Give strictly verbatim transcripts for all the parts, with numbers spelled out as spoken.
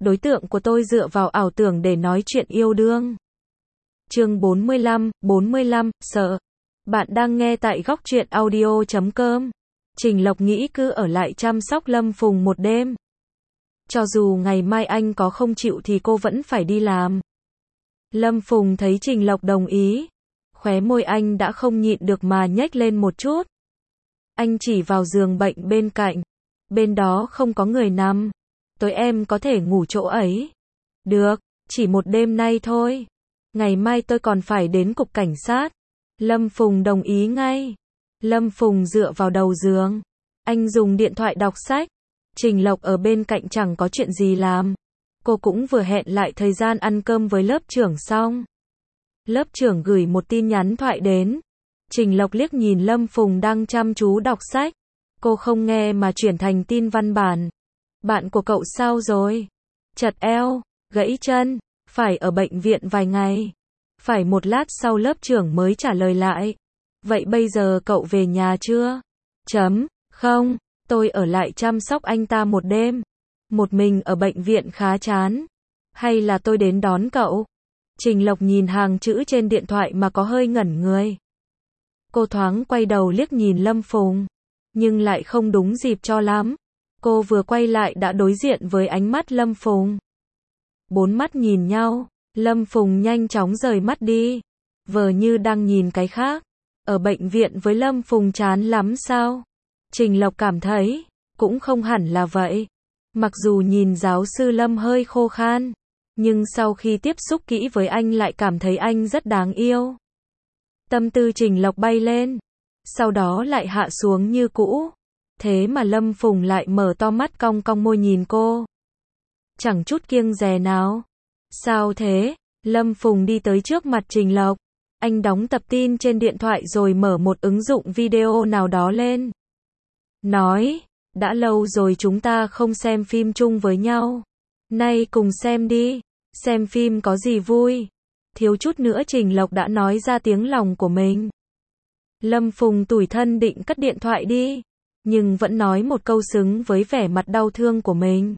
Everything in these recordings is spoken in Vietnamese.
đối tượng của tôi dựa vào ảo tưởng để nói chuyện yêu đương. Chương bốn mươi lăm, bốn mươi lăm, sợ. Bạn đang nghe tại góc truyện audio chấm com. Trình Lộc nghĩ cứ ở lại chăm sóc Lâm Phùng một đêm. Cho dù ngày mai anh có không chịu thì cô vẫn phải đi làm. Lâm Phùng thấy Trình Lộc đồng ý. Khóe môi anh đã không nhịn được mà nhếch lên một chút. Anh chỉ vào giường bệnh bên cạnh. Bên đó không có người nằm. Tối em có thể ngủ chỗ ấy. Được, chỉ một đêm nay thôi. Ngày mai tôi còn phải đến cục cảnh sát. Lâm Phùng đồng ý ngay. Lâm Phùng dựa vào đầu giường. Anh dùng điện thoại đọc sách. Trình Lộc ở bên cạnh chẳng có chuyện gì làm. Cô cũng vừa hẹn lại thời gian ăn cơm với lớp trưởng xong. Lớp trưởng gửi một tin nhắn thoại đến. Trình Lộc liếc nhìn Lâm Phùng đang chăm chú đọc sách. Cô không nghe mà chuyển thành tin văn bản. Bạn của cậu sao rồi? Chật eo, gãy chân, phải ở bệnh viện vài ngày. Phải một lát sau lớp trưởng mới trả lời lại. Vậy bây giờ cậu về nhà chưa? Chấm, không, tôi ở lại chăm sóc anh ta một đêm. Một mình ở bệnh viện khá chán. Hay là tôi đến đón cậu? Trình Lộc nhìn hàng chữ trên điện thoại mà có hơi ngẩn người. Cô thoáng quay đầu liếc nhìn Lâm Phùng. Nhưng lại không đúng dịp cho lắm. Cô vừa quay lại đã đối diện với ánh mắt Lâm Phùng. Bốn mắt nhìn nhau, Lâm Phùng nhanh chóng rời mắt đi. Vờ như đang nhìn cái khác. Ở bệnh viện với Lâm Phùng chán lắm sao? Trình Lộc cảm thấy, cũng không hẳn là vậy. Mặc dù nhìn giáo sư Lâm hơi khô khan, nhưng sau khi tiếp xúc kỹ với anh lại cảm thấy anh rất đáng yêu. Tâm tư Trình Lộc bay lên, sau đó lại hạ xuống như cũ. Thế mà Lâm Phùng lại mở to mắt cong cong môi nhìn cô. Chẳng chút kiêng dè nào. Sao thế? Lâm Phùng đi tới trước mặt Trình Lộc. Anh đóng tập tin trên điện thoại rồi mở một ứng dụng video nào đó lên. Nói, đã lâu rồi chúng ta không xem phim chung với nhau. Nay cùng xem đi. Xem phim có gì vui? Thiếu chút nữa Trình Lộc đã nói ra tiếng lòng của mình. Lâm Phùng tủi thân định cất điện thoại đi. Nhưng vẫn nói một câu xứng với vẻ mặt đau thương của mình.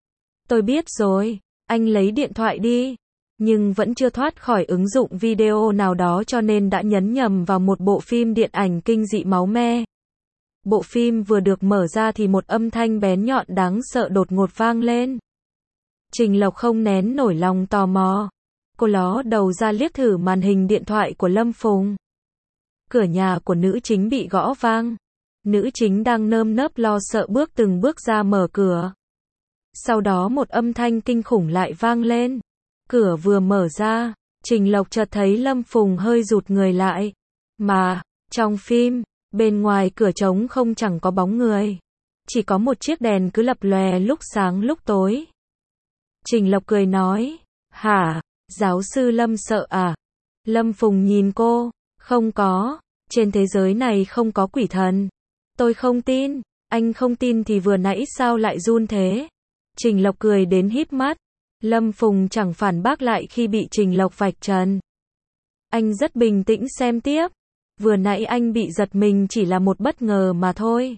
Tôi biết rồi, anh lấy điện thoại đi. Nhưng vẫn chưa thoát khỏi ứng dụng video nào đó cho nên đã nhấn nhầm vào một bộ phim điện ảnh kinh dị máu me. Bộ phim vừa được mở ra thì một âm thanh bén nhọn đáng sợ đột ngột vang lên. Trình Lộc không nén nổi lòng tò mò. Cô ló đầu ra liếc thử màn hình điện thoại của Lâm Phùng. Cửa nhà của nữ chính bị gõ vang. Nữ chính đang nơm nớp lo sợ bước từng bước ra mở cửa. Sau đó một âm thanh kinh khủng lại vang lên. Cửa vừa mở ra, Trình Lộc chợt thấy Lâm Phùng hơi rụt người lại. Mà, trong phim, bên ngoài cửa trống không chẳng có bóng người. Chỉ có một chiếc đèn cứ lập lòe lúc sáng lúc tối. Trình Lộc cười nói, hả, giáo sư Lâm sợ à? Lâm Phùng nhìn cô, không có, trên thế giới này không có quỷ thần. Tôi không tin, anh không tin thì vừa nãy sao lại run thế? Trình Lộc cười đến híp mắt. Lâm Phùng chẳng phản bác lại khi bị Trình Lộc vạch trần. Anh rất bình tĩnh xem tiếp. Vừa nãy anh bị giật mình chỉ là một bất ngờ mà thôi.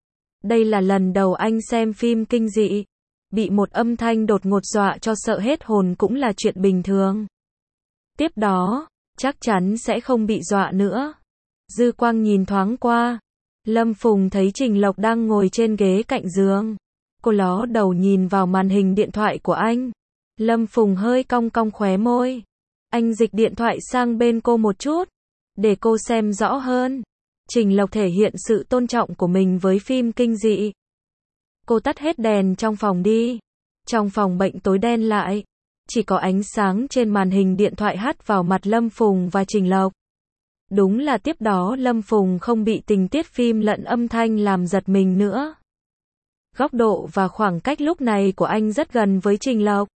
Đây là lần đầu anh xem phim kinh dị. Bị một âm thanh đột ngột dọa cho sợ hết hồn cũng là chuyện bình thường. Tiếp đó, chắc chắn sẽ không bị dọa nữa. Dư quang nhìn thoáng qua. Lâm Phùng thấy Trình Lộc đang ngồi trên ghế cạnh giường. Cô ló đầu nhìn vào màn hình điện thoại của anh. Lâm Phùng hơi cong cong khóe môi. Anh dịch điện thoại sang bên cô một chút. Để cô xem rõ hơn. Trình Lộc thể hiện sự tôn trọng của mình với phim kinh dị. Cô tắt hết đèn trong phòng đi. Trong phòng bệnh tối đen lại. Chỉ có ánh sáng trên màn hình điện thoại hắt vào mặt Lâm Phùng và Trình Lộc. Đúng là tiếp đó Lâm Phùng không bị tình tiết phim lẫn âm thanh làm giật mình nữa. Góc độ và khoảng cách lúc này của anh rất gần với Trình Lộc.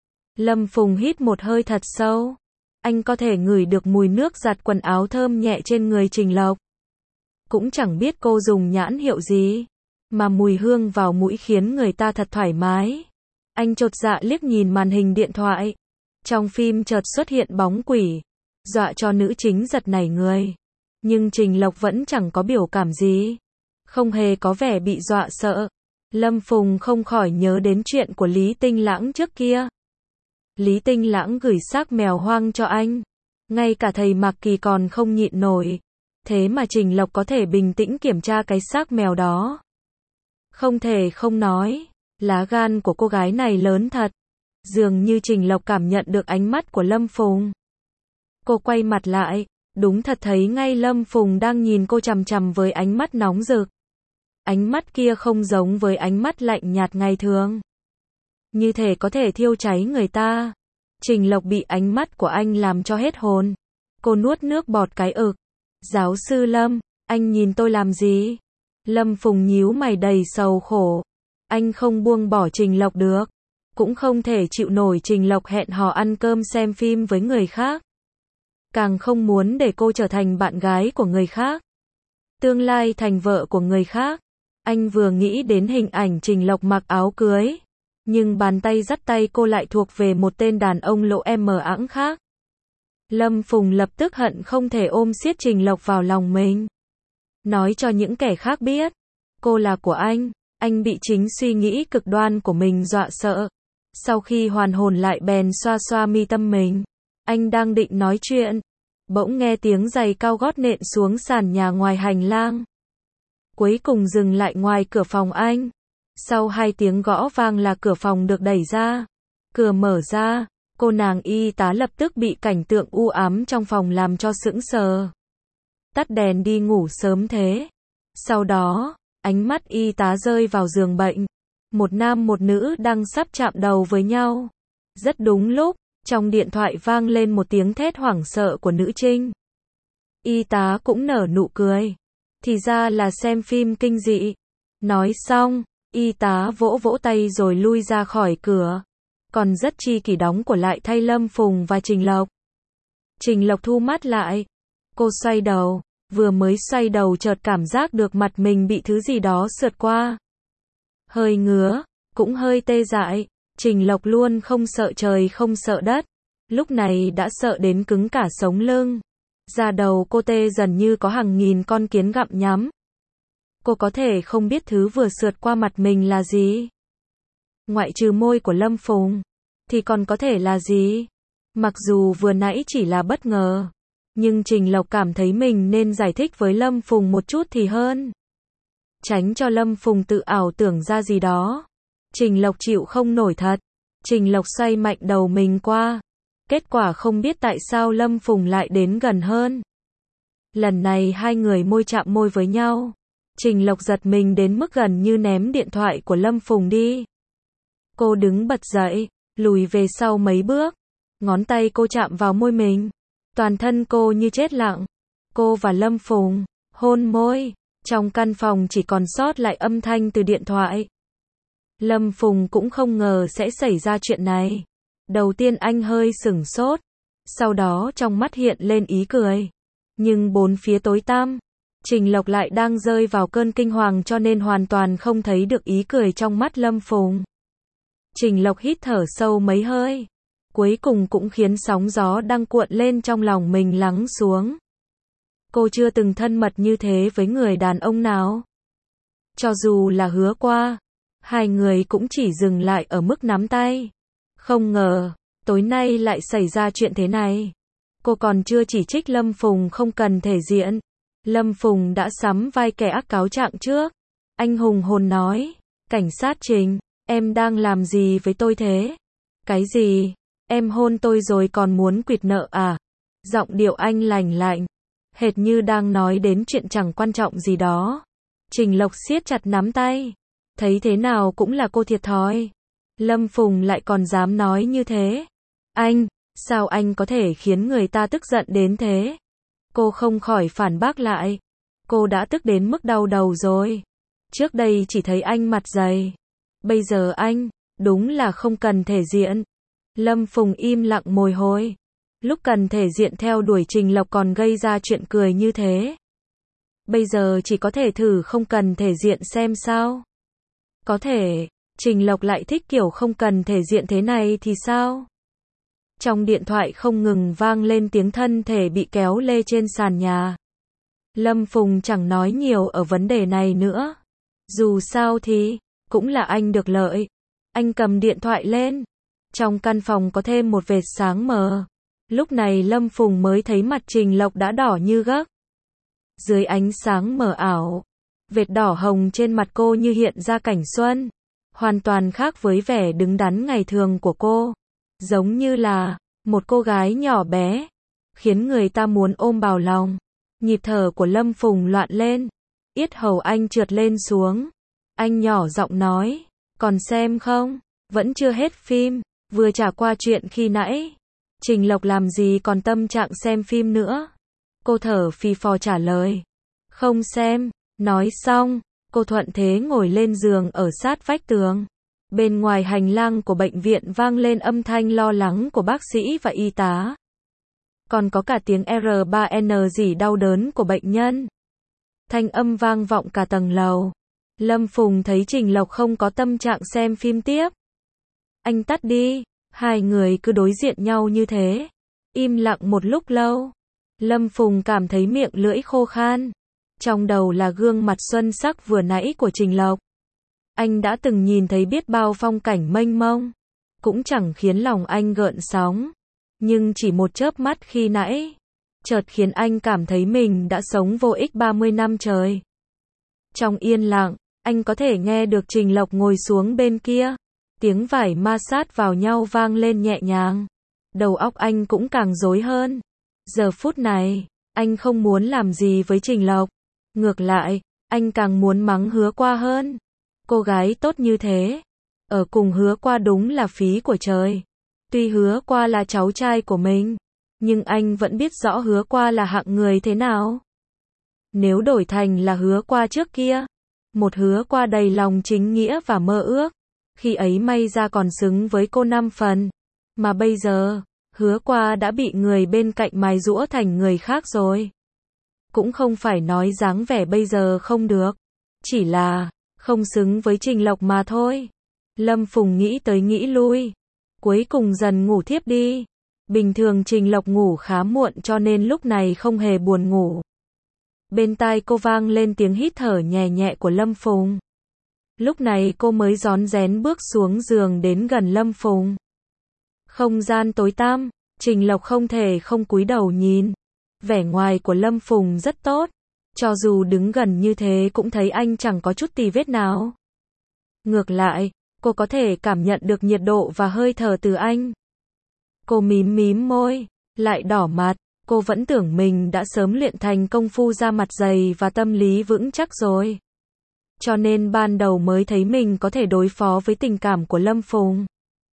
Lâm Phùng hít một hơi thật sâu. Anh có thể ngửi được mùi nước giặt quần áo thơm nhẹ trên người Trình Lộc. Cũng chẳng biết cô dùng nhãn hiệu gì, mà mùi hương vào mũi khiến người ta thật thoải mái. Anh chột dạ liếc nhìn màn hình điện thoại. Trong phim chợt xuất hiện bóng quỷ, dọa cho nữ chính giật nảy người. Nhưng Trình Lộc vẫn chẳng có biểu cảm gì. Không hề có vẻ bị dọa sợ. Lâm Phùng không khỏi nhớ đến chuyện của Lý Tinh Lãng trước kia. Lý Tinh Lãng gửi xác mèo hoang cho anh. Ngay cả thầy Mạc Kỳ còn không nhịn nổi. Thế mà Trình Lộc có thể bình tĩnh kiểm tra cái xác mèo đó. Không thể không nói, lá gan của cô gái này lớn thật. Dường như Trình Lộc cảm nhận được ánh mắt của Lâm Phùng. Cô quay mặt lại, đúng thật thấy ngay Lâm Phùng đang nhìn cô chằm chằm với ánh mắt nóng rực. Ánh mắt kia không giống với ánh mắt lạnh nhạt ngày thường. Như thể có thể thiêu cháy người ta. Trình Lộc bị ánh mắt của anh làm cho hết hồn. Cô nuốt nước bọt cái ực. Giáo sư Lâm, anh nhìn tôi làm gì? Lâm Phùng nhíu mày đầy sầu khổ. Anh không buông bỏ Trình Lộc được. Cũng không thể chịu nổi Trình Lộc hẹn hò ăn cơm xem phim với người khác. Càng không muốn để cô trở thành bạn gái của người khác. Tương lai thành vợ của người khác. Anh vừa nghĩ đến hình ảnh Trình Lộc mặc áo cưới. Nhưng bàn tay dắt tay cô lại thuộc về một tên đàn ông lỗ em mờ ẵng khác. Lâm Phùng lập tức hận không thể ôm siết Trình Lộc vào lòng mình. Nói cho những kẻ khác biết. Cô là của anh. Anh bị chính suy nghĩ cực đoan của mình dọa sợ. Sau khi hoàn hồn lại bèn xoa xoa mi tâm mình. Anh đang định nói chuyện. Bỗng nghe tiếng giày cao gót nện xuống sàn nhà ngoài hành lang. Cuối cùng dừng lại ngoài cửa phòng anh. Sau hai tiếng gõ vang là cửa phòng được đẩy ra. Cửa mở ra, cô nàng y tá lập tức bị cảnh tượng u ám trong phòng làm cho sững sờ. Tắt đèn đi ngủ sớm thế. Sau đó, ánh mắt y tá rơi vào giường bệnh. Một nam một nữ đang sắp chạm đầu với nhau. Rất đúng lúc, trong điện thoại vang lên một tiếng thét hoảng sợ của nữ trinh. Y tá cũng nở nụ cười. Thì ra là xem phim kinh dị. Nói xong, y tá vỗ vỗ tay rồi lui ra khỏi cửa. Còn rất chi kỷ đóng của lại thay Lâm Phùng và Trình Lộc. Trình Lộc thu mắt lại. Cô xoay đầu. Vừa mới xoay đầu chợt cảm giác được mặt mình bị thứ gì đó sượt qua. Hơi ngứa, cũng hơi tê dại. Trình Lộc luôn không sợ trời không sợ đất. Lúc này đã sợ đến cứng cả sống lưng. Da đầu cô tê dần như có hàng nghìn con kiến gặm nhắm. Cô có thể không biết thứ vừa sượt qua mặt mình là gì. Ngoại trừ môi của Lâm Phùng, thì còn có thể là gì? Mặc dù vừa nãy chỉ là bất ngờ, nhưng Trình Lộc cảm thấy mình nên giải thích với Lâm Phùng một chút thì hơn. Tránh cho Lâm Phùng tự ảo tưởng ra gì đó. Trình Lộc chịu không nổi thật. Trình Lộc xoay mạnh đầu mình qua. Kết quả không biết tại sao Lâm Phùng lại đến gần hơn. Lần này hai người môi chạm môi với nhau. Trình Lộc giật mình đến mức gần như ném điện thoại của Lâm Phùng đi. Cô đứng bật dậy, lùi về sau mấy bước. Ngón tay cô chạm vào môi mình. Toàn thân cô như chết lặng. Cô và Lâm Phùng hôn môi. Trong căn phòng chỉ còn sót lại âm thanh từ điện thoại. Lâm Phùng cũng không ngờ sẽ xảy ra chuyện này. Đầu tiên anh hơi sửng sốt. Sau đó trong mắt hiện lên ý cười. Nhưng bốn phía tối tăm. Trình Lộc lại đang rơi vào cơn kinh hoàng cho nên hoàn toàn không thấy được ý cười trong mắt Lâm Phùng. Trình Lộc hít thở sâu mấy hơi. Cuối cùng cũng khiến sóng gió đang cuộn lên trong lòng mình lắng xuống. Cô chưa từng thân mật như thế với người đàn ông nào. Cho dù là hứa qua, hai người cũng chỉ dừng lại ở mức nắm tay. Không ngờ, tối nay lại xảy ra chuyện thế này. Cô còn chưa chỉ trích Lâm Phùng không cần thể diện. Lâm Phùng đã sắm vai kẻ ác cáo trạng trước. Anh hùng hồn nói, cảnh sát Trình, em đang làm gì với tôi thế? Cái gì? Em hôn tôi rồi còn muốn quỵt nợ à? Giọng điệu anh lành lạnh, hệt như đang nói đến chuyện chẳng quan trọng gì đó. Trình Lộc siết chặt nắm tay. Thấy thế nào cũng là cô thiệt thòi. Lâm Phùng lại còn dám nói như thế. Anh, sao anh có thể khiến người ta tức giận đến thế? Cô không khỏi phản bác lại. Cô đã tức đến mức đau đầu rồi. Trước đây chỉ thấy anh mặt dày. Bây giờ anh, đúng là không cần thể diện. Lâm Phùng im lặng mồi hồi. Lúc cần thể diện theo đuổi Trình Lộc còn gây ra chuyện cười như thế. Bây giờ chỉ có thể thử không cần thể diện xem sao. Có thể, Trình Lộc lại thích kiểu không cần thể diện thế này thì sao? Trong điện thoại không ngừng vang lên tiếng thân thể bị kéo lê trên sàn nhà. Lâm Phùng chẳng nói nhiều ở vấn đề này nữa. Dù sao thì, cũng là anh được lợi. Anh cầm điện thoại lên. Trong căn phòng có thêm một vệt sáng mờ. Lúc này Lâm Phùng mới thấy mặt Trình Lộc đã đỏ như gấc. Dưới ánh sáng mờ ảo, vệt đỏ hồng trên mặt cô như hiện ra cảnh xuân. Hoàn toàn khác với vẻ đứng đắn ngày thường của cô. Giống như là một cô gái nhỏ bé, khiến người ta muốn ôm vào lòng. Nhịp thở của Lâm Phùng loạn lên. Yết hầu anh trượt lên xuống. Anh nhỏ giọng nói, còn xem không? Vẫn chưa hết phim, vừa trả qua chuyện khi nãy. Trình Lộc làm gì còn tâm trạng xem phim nữa. Cô thở phì phò trả lời, không xem. Nói xong, cô thuận thế ngồi lên giường ở sát vách tường. Bên ngoài hành lang của bệnh viện vang lên âm thanh lo lắng của bác sĩ và y tá. Còn có cả tiếng R ba N rỉ đau đớn của bệnh nhân. Thanh âm vang vọng cả tầng lầu. Lâm Phùng thấy Trình Lộc không có tâm trạng xem phim tiếp. Anh tắt đi. Hai người cứ đối diện nhau như thế. Im lặng một lúc lâu. Lâm Phùng cảm thấy miệng lưỡi khô khan. Trong đầu là gương mặt xuân sắc vừa nãy của Trình Lộc. Anh đã từng nhìn thấy biết bao phong cảnh mênh mông. Cũng chẳng khiến lòng anh gợn sóng. Nhưng chỉ một chớp mắt khi nãy, chợt khiến anh cảm thấy mình đã sống vô ích ba mươi năm trời. Trong yên lặng, anh có thể nghe được Trình Lộc ngồi xuống bên kia. Tiếng vải ma sát vào nhau vang lên nhẹ nhàng. Đầu óc anh cũng càng rối hơn. Giờ phút này, anh không muốn làm gì với Trình Lộc. Ngược lại, anh càng muốn mắng Hứa Qua hơn. Cô gái tốt như thế, ở cùng Hứa Qua đúng là phí của trời. Tuy Hứa Qua là cháu trai của mình, nhưng anh vẫn biết rõ Hứa Qua là hạng người thế nào. Nếu đổi thành là Hứa Qua trước kia, một Hứa Qua đầy lòng chính nghĩa và mơ ước, khi ấy may ra còn xứng với cô năm phần. Mà bây giờ, Hứa Qua đã bị người bên cạnh mài giũa thành người khác rồi. Cũng không phải nói dáng vẻ bây giờ không được, chỉ là không xứng với Trình Lộc mà thôi. Lâm Phùng nghĩ tới nghĩ lui, cuối cùng dần ngủ thiếp đi. Bình thường Trình Lộc ngủ khá muộn cho nên lúc này không hề buồn ngủ. Bên tai cô vang lên tiếng hít thở nhẹ nhẹ của Lâm Phùng. Lúc này cô mới rón rén bước xuống giường đến gần Lâm Phùng. Không gian tối tăm, Trình Lộc không thể không cúi đầu nhìn. Vẻ ngoài của Lâm Phùng rất tốt. Cho dù đứng gần như thế cũng thấy anh chẳng có chút tì vết nào. Ngược lại, cô có thể cảm nhận được nhiệt độ và hơi thở từ anh. Cô mím mím môi, lại đỏ mặt. Cô vẫn tưởng mình đã sớm luyện thành công phu da mặt dày và tâm lý vững chắc rồi. Cho nên ban đầu mới thấy mình có thể đối phó với tình cảm của Lâm Phùng.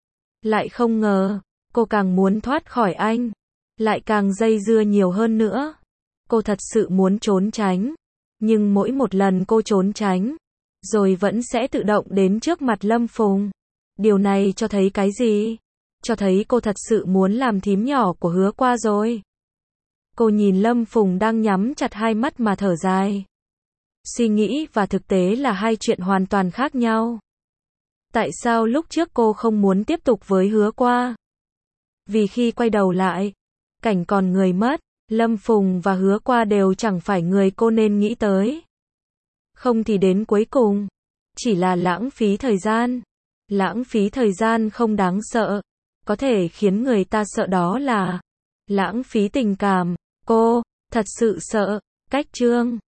Lại không ngờ, cô càng muốn thoát khỏi anh, lại càng dây dưa nhiều hơn nữa. Cô thật sự muốn trốn tránh, nhưng mỗi một lần cô trốn tránh, rồi vẫn sẽ tự động đến trước mặt Lâm Phùng. Điều này cho thấy cái gì? Cho thấy cô thật sự muốn làm thím nhỏ của Hứa Qua rồi. Cô nhìn Lâm Phùng đang nhắm chặt hai mắt mà thở dài. Suy nghĩ và thực tế là hai chuyện hoàn toàn khác nhau. Tại sao lúc trước cô không muốn tiếp tục với Hứa Qua? Vì khi quay đầu lại, cảnh còn người mất, Lâm Phùng và Hứa Qua đều chẳng phải người cô nên nghĩ tới. Không thì đến cuối cùng, chỉ là lãng phí thời gian. Lãng phí thời gian không đáng sợ, có thể khiến người ta sợ đó là lãng phí tình cảm. Cô thật sự sợ. Cách chương